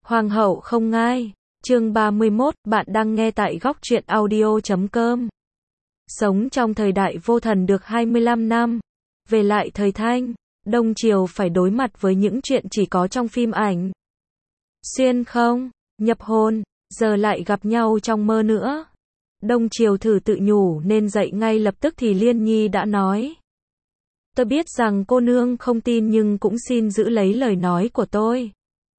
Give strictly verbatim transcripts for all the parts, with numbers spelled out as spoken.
Hoàng hậu không ngai. Chương ba mươi mốt, bạn đang nghe tại góc truyện audio chấm com. Sống trong thời đại vô thần được hai mươi lăm năm. Về lại thời Thanh, Đông Triều phải đối mặt với những chuyện chỉ có trong phim ảnh. Xuyên không, nhập hồn, giờ lại gặp nhau trong mơ nữa. Đông Triều thử tự nhủ nên dậy ngay lập tức thì Liên Nhi đã nói. Tôi biết rằng cô nương không tin nhưng cũng xin giữ lấy lời nói của tôi.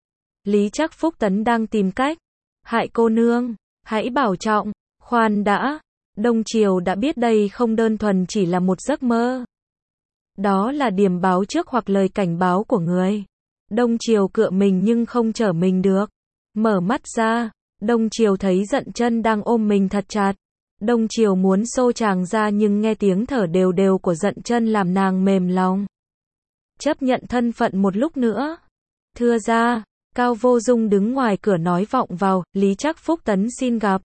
Lý Trác Phúc Tấn đang tìm cách hại cô nương, hãy bảo trọng. Khoan đã, Đông Triều đã biết đây không đơn thuần chỉ là một giấc mơ. Đó là điềm báo trước hoặc lời cảnh báo của người. Đông Triều cựa mình nhưng không trở mình được. Mở mắt ra, Đông Triều thấy Dận Chân đang ôm mình thật chặt. Đông Triều muốn xô chàng ra nhưng nghe tiếng thở đều đều của Dận Chân làm nàng mềm lòng. Chấp nhận thân phận một lúc nữa. Thưa ra, Cao Vô Dung đứng ngoài cửa nói vọng vào, Lý Trác Phúc Tấn xin gặp.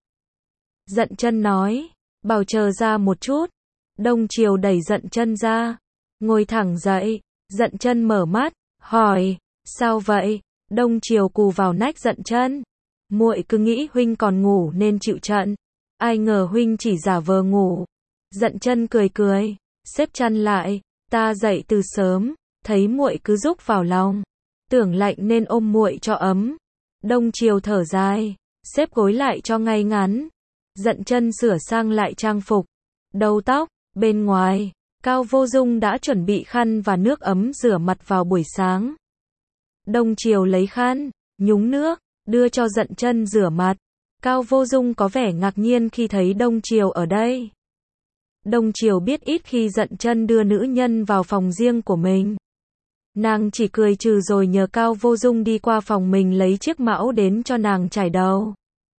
Dận Chân nói, bảo chờ ra một chút. Đông Triều đẩy Dận Chân ra, ngồi thẳng dậy. Dận Chân mở mắt, hỏi, sao vậy? Đông Triều cù vào nách Dận Chân. Muội cứ nghĩ huynh còn ngủ nên chịu trận, ai ngờ huynh chỉ giả vờ ngủ. Dận Chân cười cười, xếp chăn lại, ta dậy từ sớm, thấy muội cứ rúc vào lòng, tưởng lạnh nên ôm muội cho ấm. Đông Triều thở dài, xếp gối lại cho ngay ngắn. Dận Chân sửa sang lại trang phục, đầu tóc. Bên ngoài, Cao Vô Dung đã chuẩn bị khăn và nước ấm rửa mặt vào buổi sáng. Đông Triều lấy khăn, nhúng nước, đưa cho Dận Chân rửa mặt. Cao Vô Dung có vẻ ngạc nhiên khi thấy Đông Triều ở đây. Đông Triều biết ít khi Dận Chân đưa nữ nhân vào phòng riêng của mình. Nàng chỉ cười trừ rồi nhờ Cao Vô Dung đi qua phòng mình lấy chiếc mão đến cho nàng chải đầu.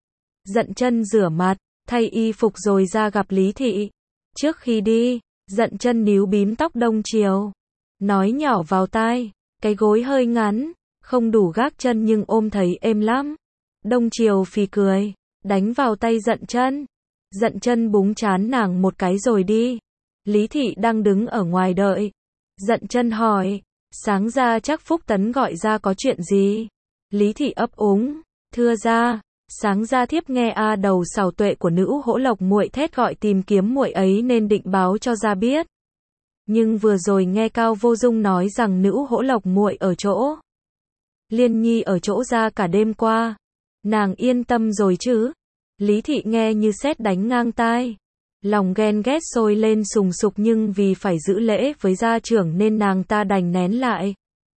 Dận Chân rửa mặt, thay y phục rồi ra gặp Lý Thị. Trước khi đi, Dận Chân níu bím tóc Đông Triều, nói nhỏ vào tai, cái gối hơi ngắn, không đủ gác chân nhưng ôm thấy êm lắm. Đông Triều phì cười, đánh vào tay Dận Chân. Dận Chân búng trán nàng một cái rồi đi. Lý Thị đang đứng ở ngoài đợi. Dận Chân hỏi, sáng ra chắc Phúc Tấn gọi ra có chuyện gì? Lý Thị ấp úng, thưa ra, sáng ra thiếp nghe a đầu xảo tuệ của nữ Hỗ Lộc muội thét gọi tìm kiếm muội ấy nên định báo cho ra biết. Nhưng vừa rồi nghe Cao Vô Dung nói rằng nữ Hỗ Lộc muội ở chỗ Liên Nhi ở chỗ ra cả đêm qua. Nàng yên tâm rồi chứ? Lý Thị nghe như sét đánh ngang tai. Lòng ghen ghét sôi lên sùng sục nhưng vì phải giữ lễ với gia trưởng nên nàng ta đành nén lại.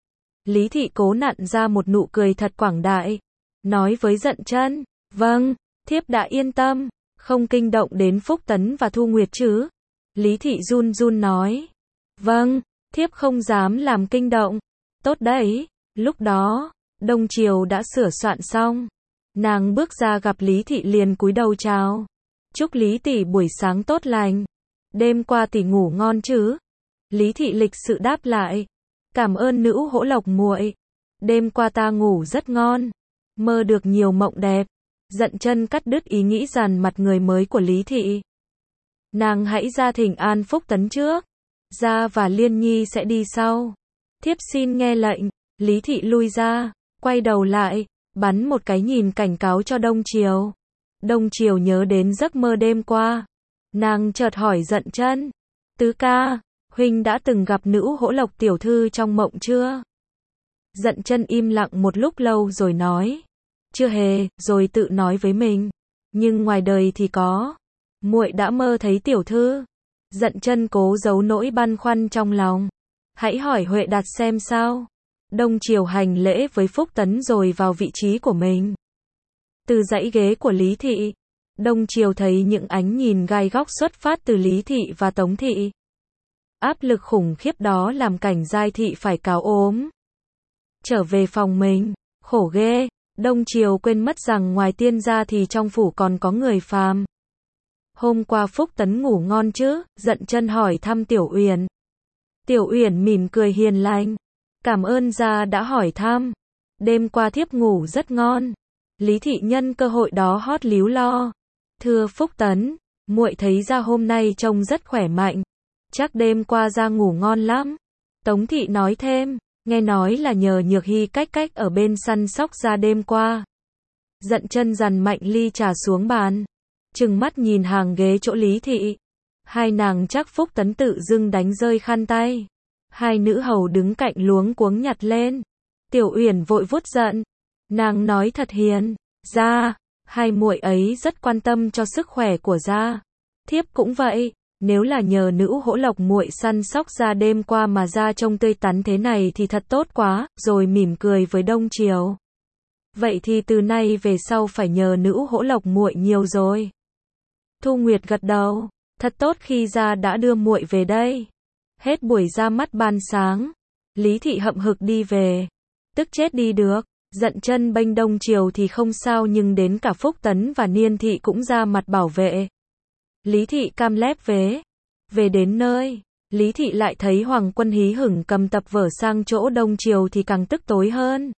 Lý Thị cố nặn ra một nụ cười thật quảng đại. Nói với Dận Chân, vâng, thiếp đã yên tâm, không kinh động đến Phúc Tấn và Thu Nguyệt chứ? Lý Thị run run nói, vâng, thiếp không dám làm kinh động. Tốt đấy. Lúc đó, Đông Triều đã sửa soạn xong. Nàng bước ra gặp Lý Thị liền cúi đầu chào. Chúc Lý tỷ buổi sáng tốt lành. Đêm qua tỷ ngủ ngon chứ? Lý Thị lịch sự đáp lại. Cảm ơn nữ Hỗ Lộc muội. Đêm qua ta ngủ rất ngon, mơ được nhiều mộng đẹp. Dận Chân cắt đứt ý nghĩ dằn mặt người mới của Lý Thị. Nàng hãy ra thỉnh an Phúc Tấn trước. Gia và Liên Nhi sẽ đi sau. Thiếp xin nghe lệnh. Lý Thị lui ra, quay đầu lại, bắn một cái nhìn cảnh cáo cho Đông Triều. Đông Triều nhớ đến giấc mơ đêm qua. Nàng chợt hỏi Dận Chân, tứ ca, huynh đã từng gặp nữ Hỗ Lộc tiểu thư trong mộng chưa? Dận Chân im lặng một lúc lâu rồi nói, chưa hề, rồi tự nói với mình, nhưng ngoài đời thì có. Muội đã mơ thấy tiểu thư. Dận Chân cố giấu nỗi băn khoăn trong lòng. Hãy hỏi Huệ Đạt xem sao. Đông Triều hành lễ với Phúc Tấn rồi vào vị trí của mình. Từ dãy ghế của Lý Thị, Đông Triều thấy những ánh nhìn gai góc xuất phát từ Lý Thị và Tống Thị. Áp lực khủng khiếp đó làm Cảnh Giai Thị phải cáo ốm. Trở về phòng mình, khổ ghê, Đông Triều quên mất rằng ngoài tiên gia thì trong phủ còn có người phàm. Hôm qua Phúc Tấn ngủ ngon chứ? Dận Chân hỏi thăm Tiểu Uyển. Tiểu Uyển mỉm cười hiền lành. Cảm ơn gia đã hỏi thăm. Đêm qua thiếp ngủ rất ngon. Lý Thị nhân cơ hội đó hót líu lo. Thưa Phúc Tấn, muội thấy gia hôm nay trông rất khỏe mạnh. Chắc đêm qua gia ngủ ngon lắm. Tống Thị nói thêm. Nghe nói là nhờ Nhược Hy cách cách ở bên săn sóc ra đêm qua. Dận chân dằn mạnh ly trà xuống bàn. Trừng mắt nhìn hàng ghế chỗ Lý Thị. Hai nàng chắc Phúc Tấn tự dưng đánh rơi khăn tay. Hai nữ hầu đứng cạnh luống cuống nhặt lên. Tiểu Uyển vội vuốt giận. Nàng nói thật hiền. Gia, hai muội ấy rất quan tâm cho sức khỏe của gia. Thiếp cũng vậy. Nếu là nhờ nữ hỗ lộc muội săn sóc ra đêm qua mà ra trông tươi tắn thế này thì thật tốt quá, rồi mỉm cười với Đông Triều. Vậy thì từ nay về sau phải nhờ nữ hỗ lộc muội nhiều rồi. Thu Nguyệt gật đầu, thật tốt khi ra đã đưa muội về đây. Hết buổi ra mắt ban sáng, Lý Thị hậm hực đi về, tức chết đi được. Dận chân bênh Đông Triều thì không sao nhưng đến cả Phúc Tấn và Niên Thị cũng ra mặt bảo vệ. Lý Thị cam lép vế. Về đến nơi, Lý Thị lại thấy Hoàng Quân hí hửng cầm tập vở sang chỗ Đông Triều thì càng tức tối hơn.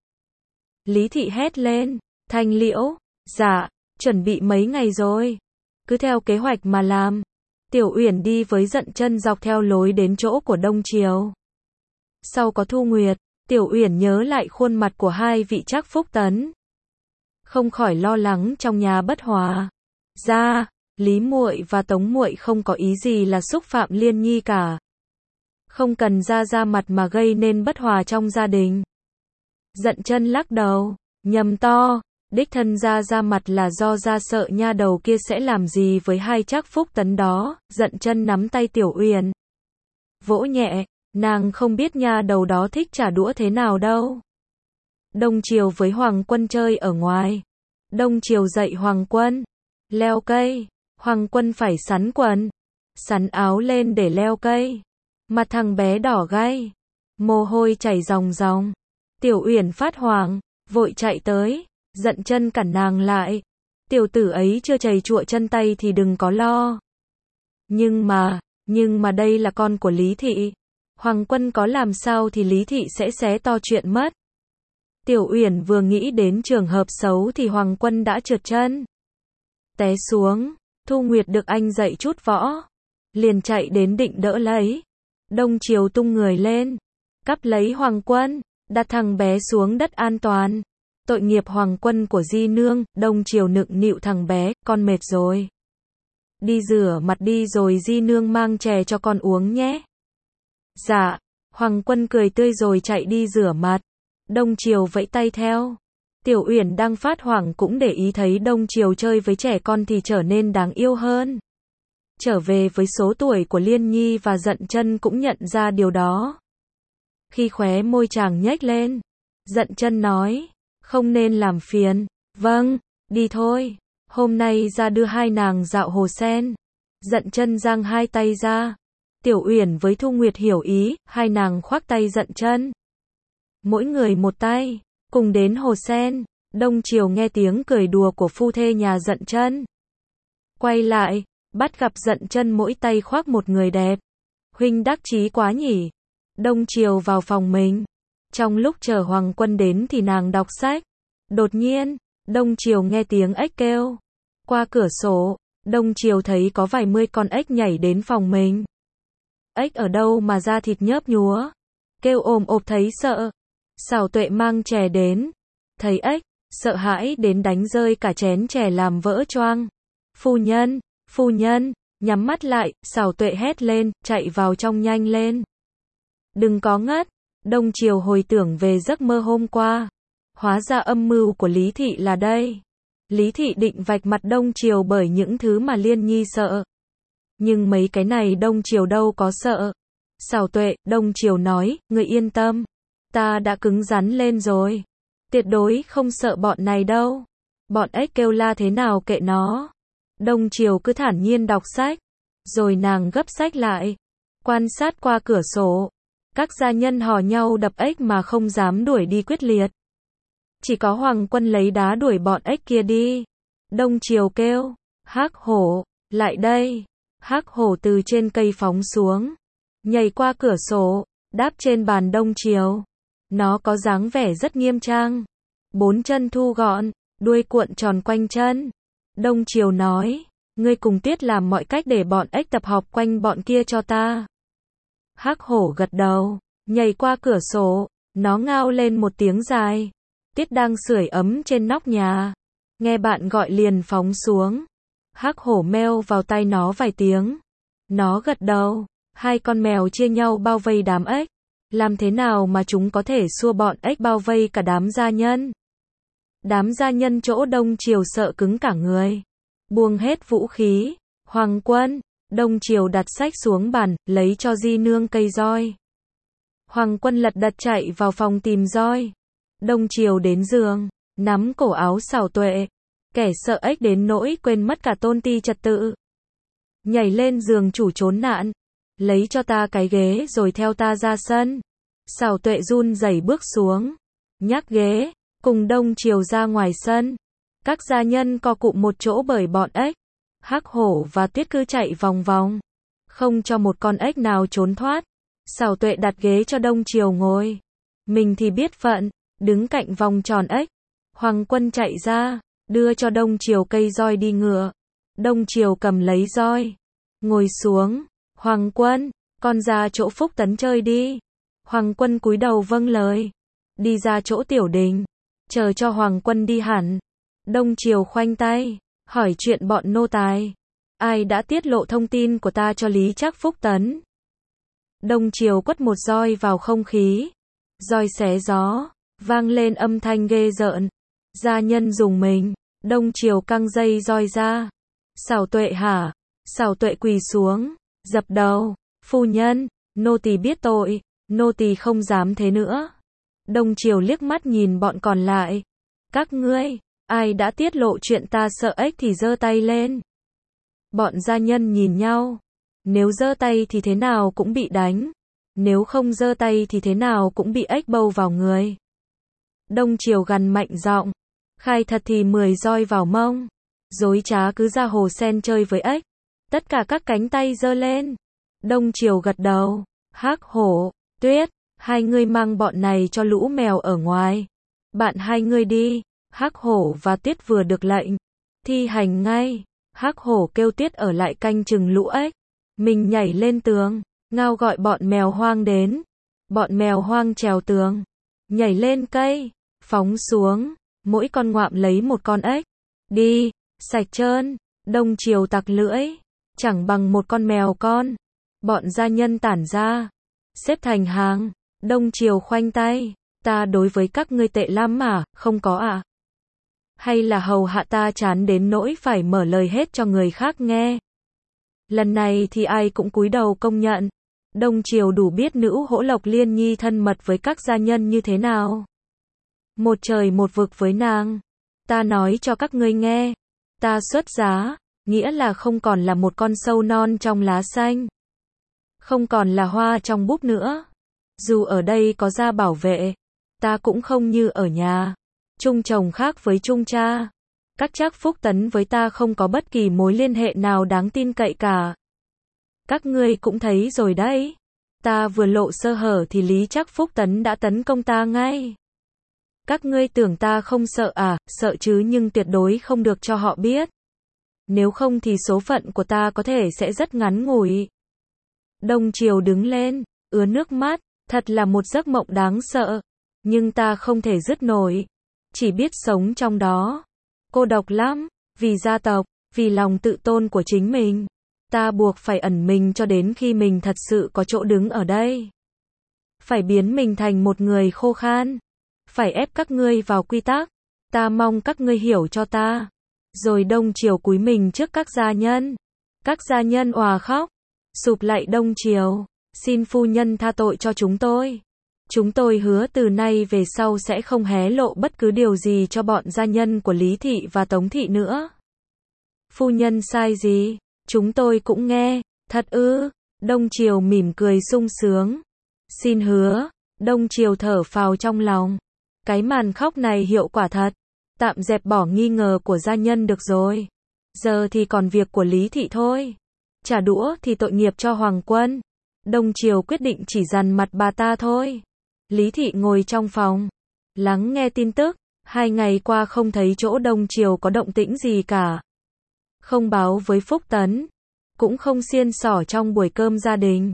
Lý Thị hét lên, Thanh Liễu, dạ, chuẩn bị mấy ngày rồi. Cứ theo kế hoạch mà làm. Tiểu Uyển đi với Dận chân dọc theo lối đến chỗ của Đông Triều. Sau có Thu Nguyệt, Tiểu Uyển nhớ lại khuôn mặt của hai vị trác Phúc Tấn. Không khỏi lo lắng trong nhà bất hòa. Ra, Lý muội và Tống muội không có ý gì là xúc phạm Liên Nhi cả. Không cần ra ra mặt mà gây nên bất hòa trong gia đình. Dận chân lắc đầu, nhầm to, đích thân ra ra mặt là do ra sợ nha đầu kia sẽ làm gì với hai trác Phúc Tấn đó. Dận chân nắm tay Tiểu Uyển, vỗ nhẹ, nàng không biết nha đầu đó thích trả đũa thế nào đâu. Đông Triều với Hoàng Quân chơi ở ngoài. Đông Triều dạy Hoàng Quân leo cây. Hoàng Quân phải sắn quần, sắn áo lên để leo cây. Mặt thằng bé đỏ gay, mồ hôi chảy ròng ròng. Tiểu Uyển phát hoảng, vội chạy tới, Dận chân cản nàng lại. Tiểu tử ấy chưa chầy chụa chân tay thì đừng có lo. Nhưng mà, nhưng mà đây là con của Lý Thị. Hoàng Quân có làm sao thì Lý Thị sẽ xé to chuyện mất. Tiểu Uyển vừa nghĩ đến trường hợp xấu thì Hoàng Quân đã trượt chân, té xuống. Thu Nguyệt được anh dạy chút võ, liền chạy đến định đỡ lấy. Đông Triều tung người lên, cắp lấy Hoàng Quân, đặt thằng bé xuống đất an toàn. Tội nghiệp Hoàng Quân của di nương. Đông Triều nựng nịu thằng bé, con mệt rồi. Đi rửa mặt đi rồi di nương mang chè cho con uống nhé. Dạ, Hoàng Quân cười tươi rồi chạy đi rửa mặt. Đông Triều vẫy tay theo. Tiểu Uyển đang phát hoảng cũng để ý thấy Đông Triều chơi với trẻ con thì trở nên đáng yêu hơn. Trở về với số tuổi của Liên Nhi và Dận chân cũng nhận ra điều đó. Khi khóe môi chàng nhếch lên, Dận chân nói, không nên làm phiền. Vâng, đi thôi. Hôm nay ra đưa hai nàng dạo hồ sen. Dận chân giang hai tay ra. Tiểu Uyển với Thu Nguyệt hiểu ý, hai nàng khoác tay Dận chân. Mỗi người một tay, cùng đến hồ sen. Đông Triều nghe tiếng cười đùa của phu thê nhà Dận chân. Quay lại, bắt gặp Dận chân mỗi tay khoác một người đẹp. Huynh đắc chí quá nhỉ. Đông Triều vào phòng mình. Trong lúc chờ Hoàng Quân đến thì nàng đọc sách. Đột nhiên, Đông Triều nghe tiếng ếch kêu. Qua cửa sổ, Đông Triều thấy có vài mươi con ếch nhảy đến phòng mình. Ếch ở đâu mà da thịt nhớp nhúa, kêu ồm ộp thấy sợ. Xảo Tuệ mang chè đến, thấy ếch, sợ hãi đến đánh rơi cả chén chè làm vỡ choang. Phu nhân, phu nhân, nhắm mắt lại, Xảo Tuệ hét lên, chạy vào trong nhanh lên. Đừng có ngất. Đông Triều hồi tưởng về giấc mơ hôm qua. Hóa ra âm mưu của Lý Thị là đây. Lý Thị định vạch mặt Đông Triều bởi những thứ mà Liên Nhi sợ. Nhưng mấy cái này Đông Triều đâu có sợ. Xảo Tuệ, Đông Triều nói, ngươi yên tâm. Ta đã cứng rắn lên rồi. Tuyệt đối không sợ bọn này đâu. Bọn ếch kêu la thế nào kệ nó. Đông Triều cứ thản nhiên đọc sách. Rồi nàng gấp sách lại. Quan sát qua cửa sổ. Các gia nhân hò nhau đập ếch mà không dám đuổi đi quyết liệt. Chỉ có Hoàng Quân lấy đá đuổi bọn ếch kia đi. Đông Triều kêu, Hắc Hổ, lại đây. Hắc Hổ từ trên cây phóng xuống, nhảy qua cửa sổ, đáp trên bàn Đông Triều. Nó có dáng vẻ rất nghiêm trang. Bốn chân thu gọn, đuôi cuộn tròn quanh chân. Đông Triều nói, ngươi cùng Tuyết làm mọi cách để bọn ếch tập họp quanh bọn kia cho ta. Hắc Hổ gật đầu, nhảy qua cửa sổ, Nó ngao lên một tiếng dài. Tiết đang sưởi ấm trên nóc nhà. Nghe bạn gọi liền phóng xuống. Hắc hổ meo vào tay nó vài tiếng. Nó gật đầu. Hai con mèo chia nhau bao vây đám ếch. Làm thế nào mà chúng có thể xua bọn ếch bao vây cả đám gia nhân? Đám gia nhân chỗ Đông Triều sợ cứng cả người. Buông hết vũ khí. Hoàng quân. Đông Triều đặt sách xuống bàn, lấy cho Di Nương cây roi. Hoàng quân lật đật chạy vào phòng tìm roi. Đông Triều đến giường, nắm cổ áo Xảo Tuệ. Kẻ sợ ếch đến nỗi quên mất cả tôn ti trật tự. Nhảy lên giường chủ trốn nạn. Lấy cho ta cái ghế rồi theo ta ra sân. Xảo Tuệ run rẩy bước xuống. Nhắc ghế, cùng Đông Triều ra ngoài sân. Các gia nhân co cụm một chỗ bởi bọn ếch. Hắc hổ và Tuyết cứ chạy vòng vòng. Không cho một con ếch nào trốn thoát. Xảo Tuệ đặt ghế cho Đông Triều ngồi. Mình thì biết phận, đứng cạnh vòng tròn ếch. Hoàng quân chạy ra, đưa cho Đông Triều cây roi đi ngựa. Đông Triều cầm lấy roi. Ngồi xuống. Hoàng quân, con ra chỗ Phúc Tấn chơi đi. Hoàng quân cúi đầu vâng lời. Đi ra chỗ tiểu đình. Chờ cho Hoàng quân đi hẳn. Đông Triều khoanh tay. Hỏi chuyện bọn nô tài. Ai đã tiết lộ thông tin của ta cho Lý Trác Phúc Tấn? Đông Triều quất một roi vào không khí. Roi xé gió. Vang lên âm thanh ghê rợn. Gia nhân dùng mình. Đông Triều căng dây roi ra. Xảo Tuệ hả? Xảo Tuệ quỳ xuống. Dập đầu. Phu nhân, nô tỳ biết tội. Nô tỳ không dám thế nữa. Đông Triều liếc mắt nhìn bọn còn lại. Các ngươi, ai đã tiết lộ chuyện ta sợ ếch thì giơ tay lên. Bọn gia nhân nhìn nhau. Nếu giơ tay thì thế nào cũng bị đánh. Nếu không giơ tay thì thế nào cũng bị ếch bâu vào người. Đông Triều gằn mạnh giọng. Khai thật thì mười roi vào mông. Dối trá cứ ra hồ sen chơi với ếch. Tất cả các cánh tay giơ lên. Đông Triều gật đầu. Hắc hổ, Tuyết, hai ngươi mang bọn này cho lũ mèo ở ngoài. Bạn hai ngươi đi. Hắc hổ và Tuyết vừa được lệnh. Thi hành ngay. Hắc hổ kêu Tuyết ở lại canh chừng lũ ếch. Mình nhảy lên tường. Ngao gọi bọn mèo hoang đến. Bọn mèo hoang trèo tường. Nhảy lên cây. Phóng xuống. Mỗi con ngoạm lấy một con ếch. Đi. Sạch trơn. Đông Triều tặc lưỡi. Chẳng bằng một con mèo con. Bọn gia nhân tản ra. Xếp thành hàng. Đông Triều khoanh tay. Ta đối với các ngươi tệ lắm mà, không có à? Hay là hầu hạ ta chán đến nỗi phải mở lời hết cho người khác nghe? Lần này thì ai cũng cúi đầu công nhận. Đông Triều đủ biết nữ Hỗ Lộc Liên Nhi thân mật với các gia nhân như thế nào. Một trời một vực với nàng. Ta nói cho các ngươi nghe. Ta xuất giá, nghĩa là không còn là một con sâu non trong lá xanh. Không còn là hoa trong búp nữa. Dù ở đây có gia bảo vệ, ta cũng không như ở nhà. Chung chồng khác với chung cha. Các Trác Phúc Tấn với ta không có bất kỳ mối liên hệ nào đáng tin cậy cả. Các ngươi cũng thấy rồi đấy. Ta vừa lộ sơ hở thì Lý Trác Phúc Tấn đã tấn công ta ngay. Các ngươi tưởng ta không sợ à? Sợ chứ, nhưng tuyệt đối không được cho họ biết. Nếu không thì số phận của ta có thể sẽ rất ngắn ngủi. Đông Triều đứng lên, ứa nước mắt. Thật là một giấc mộng đáng sợ. Nhưng ta không thể dứt nổi. Chỉ biết sống trong đó. Cô độc lắm. Vì gia tộc, vì lòng tự tôn của chính mình. Ta buộc phải ẩn mình cho đến khi mình thật sự có chỗ đứng ở đây. Phải biến mình thành một người khô khan. Phải ép các ngươi vào quy tắc. Ta mong các ngươi hiểu cho ta. Rồi Đông Triều cúi mình trước các gia nhân. Các gia nhân òa khóc. Sụp lạy Đông Triều. Xin phu nhân tha tội cho chúng tôi. Chúng tôi hứa từ nay về sau sẽ không hé lộ bất cứ điều gì cho bọn gia nhân của Lý Thị và Tống Thị nữa. Phu nhân sai gì? Chúng tôi cũng nghe. Thật ư? Đông Triều mỉm cười sung sướng. Xin hứa. Đông Triều thở phào trong lòng. Cái màn khóc này hiệu quả thật. Tạm dẹp bỏ nghi ngờ của gia nhân được rồi. Giờ thì còn việc của Lý Thị thôi. Trả đũa thì tội nghiệp cho Hoàng quân. Đông Triều quyết định chỉ dằn mặt bà ta thôi. Lý Thị ngồi trong phòng. Lắng nghe tin tức. Hai ngày qua không thấy chỗ Đông Triều có động tĩnh gì cả. Không báo với Phúc Tấn. Cũng không xiên xỏ trong buổi cơm gia đình.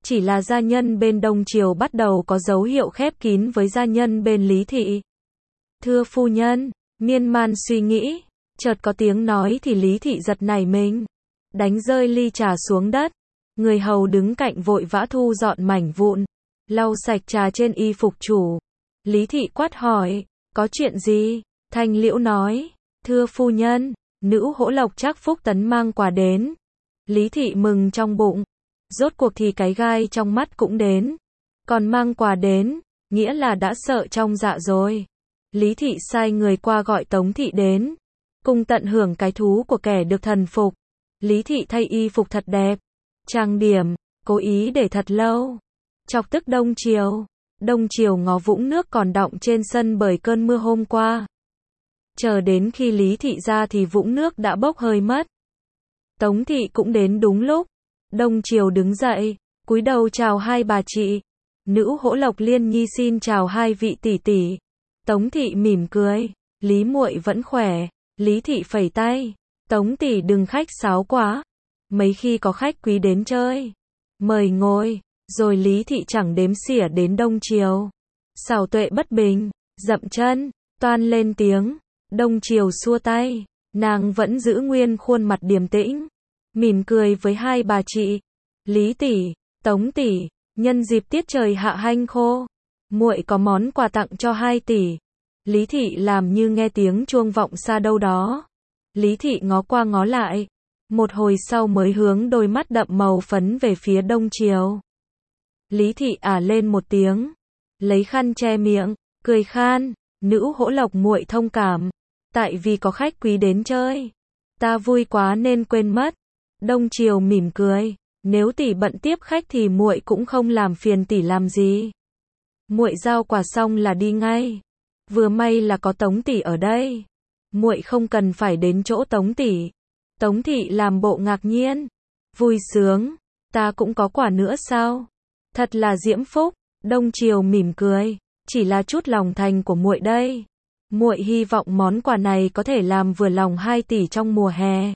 chỉ là gia nhân bên Đông Triều bắt đầu có dấu hiệu khép kín với gia nhân bên Lý Thị. Thưa phu nhân, miên man suy nghĩ, chợt có tiếng nói thì Lý Thị giật nảy mình, đánh rơi ly trà xuống đất. Người hầu đứng cạnh vội vã thu dọn mảnh vụn, lau sạch trà trên y phục chủ. Lý Thị quát hỏi, có chuyện gì? Thanh Liễu nói, thưa phu nhân, nữ hỗ lộc Trác Phúc Tấn mang quà đến. Lý Thị mừng trong bụng, rốt cuộc thì cái gai trong mắt cũng đến. Còn mang quà đến, nghĩa là đã sợ trong dạ rồi. Lý Thị sai người qua gọi Tống Thị đến, cùng tận hưởng cái thú của kẻ được thần phục. Lý Thị thay y phục thật đẹp, trang điểm, cố ý để thật lâu, chọc tức Đông Triều. Đông Triều ngó vũng nước còn đọng trên sân bởi cơn mưa hôm qua. Chờ đến khi Lý Thị ra thì vũng nước đã bốc hơi mất. Tống Thị cũng đến đúng lúc. Đông Triều đứng dậy, cúi đầu chào hai bà chị. Nữ hỗ lộc Liên Nhi xin chào hai vị tỷ tỷ. Tống Thị mỉm cười, Lý muội vẫn khỏe. Lý Thị phẩy tay, Tống tỷ đừng khách sáo quá. Mấy khi có khách quý đến chơi, mời ngồi. Rồi Lý Thị chẳng đếm xỉa đến Đông Triều. Xảo tuệ bất bình, dậm chân, toan lên tiếng. Đông Triều xua tay, nàng vẫn giữ nguyên khuôn mặt điềm tĩnh, mỉm cười với hai bà chị. Lý tỷ, Tống tỷ, nhân dịp tiết trời hạ hanh khô, muội có món quà tặng cho hai tỷ. Lý Thị làm như nghe tiếng chuông vọng xa đâu đó. Lý Thị ngó qua ngó lại, một hồi sau mới hướng đôi mắt đậm màu phấn về phía Đông Triều. Lý Thị ả lên một tiếng, lấy khăn che miệng, cười khan, nữ hỗ lộc muội thông cảm, tại vì có khách quý đến chơi, ta vui quá nên quên mất. Đông Triều mỉm cười, nếu tỷ bận tiếp khách thì muội cũng không làm phiền tỷ làm gì. Muội giao quà xong là đi ngay. Vừa may là có Tống tỷ ở đây, muội không cần phải đến chỗ Tống tỷ. Tống thị làm bộ ngạc nhiên, vui sướng, ta cũng có quà nữa sao? Thật là diễm phúc. Đông Triều mỉm cười, chỉ là chút lòng thành của muội đây. Muội hy vọng món quà này có thể làm vừa lòng hai tỷ trong mùa hè.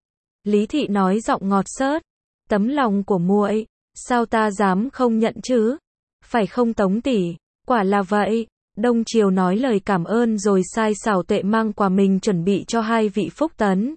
Lý Thị nói giọng ngọt xớt, tấm lòng của muội, sao ta dám không nhận chứ? Phải không Tống tỷ? Quả là vậy. Đông Triều nói lời cảm ơn rồi sai xảo tuệ mang quà mình chuẩn bị cho hai vị Phúc Tấn.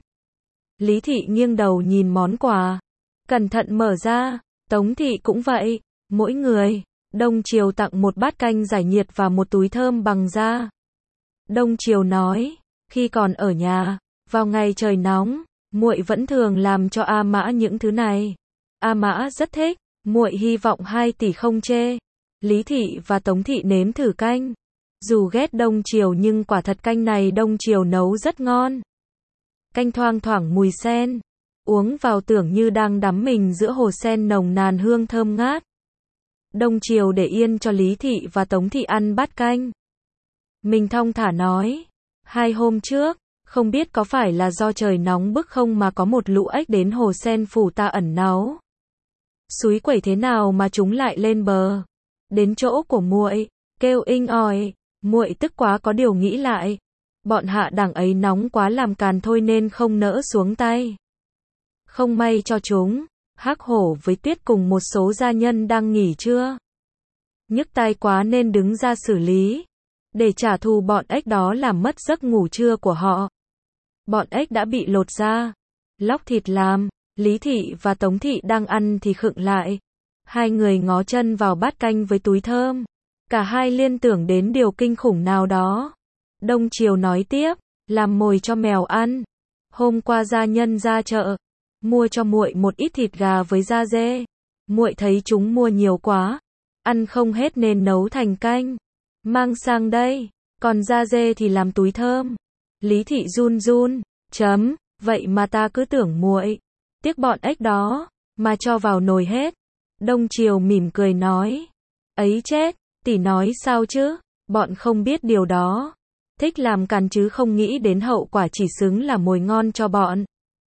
Lý Thị nghiêng đầu nhìn món quà, cẩn thận mở ra. Tống Thị cũng vậy, mỗi người. Đông Triều tặng một bát canh giải nhiệt và một túi thơm bằng da. Đông Triều nói, khi còn ở nhà, vào ngày trời nóng, muội vẫn thường làm cho A Mã những thứ này. A Mã rất thích, muội hy vọng hai tỷ không chê. Lý Thị và Tống Thị nếm thử canh. Dù ghét Đông Triều nhưng quả thật canh này Đông Triều nấu rất ngon. Canh thoang thoảng mùi sen, uống vào tưởng như đang đắm mình giữa hồ sen nồng nàn hương thơm ngát. Đông Triều để yên cho Lý Thị và Tống Thị ăn bát canh. Mình thong thả nói, hai hôm trước, không biết có phải là do trời nóng bức không mà có một lũ ếch đến hồ sen phủ ta ẩn náu. Súi quẩy thế nào mà chúng lại lên bờ, đến chỗ của muội, kêu inh ỏi. Muội tức quá có điều nghĩ lại, bọn hạ đằng ấy nóng quá làm càn thôi nên không nỡ xuống tay. Không may cho chúng, Hắc Hổ với Tuyết cùng một số gia nhân đang nghỉ trưa, nhức tai quá nên đứng ra xử lý, để trả thù bọn ếch đó làm mất giấc ngủ trưa của họ. Bọn ếch đã bị lột da, lóc thịt làm. Lý Thị và Tống Thị đang ăn thì khựng lại. Hai người ngó chân vào bát canh với túi thơm. Cả hai liên tưởng đến điều kinh khủng nào đó. Đông Triều nói tiếp, làm mồi cho mèo ăn. Hôm qua gia nhân ra chợ, mua cho muội một ít thịt gà với da dê. Muội thấy chúng mua nhiều quá, ăn không hết nên nấu thành canh, mang sang đây. Còn da dê thì làm túi thơm. Lý Thị run run, chấm, vậy mà ta cứ tưởng muội tiếc bọn ếch đó, mà cho vào nồi hết. Đông Triều mỉm cười nói, ấy chết, tỷ nói sao chứ, bọn không biết điều đó. Thích làm càn chứ không nghĩ đến hậu quả chỉ xứng là mồi ngon cho bọn.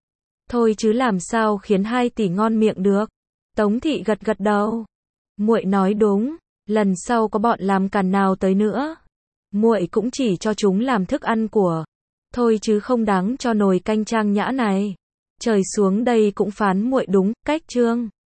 Thôi chứ làm sao khiến hai tỷ ngon miệng được. Tống Thị gật gật đầu. Muội nói đúng, lần sau có bọn làm càn nào tới nữa, muội cũng chỉ cho chúng làm thức ăn của. Thôi chứ không đáng cho nồi canh trang nhã này. Trời xuống đây cũng phán muội đúng cách chương.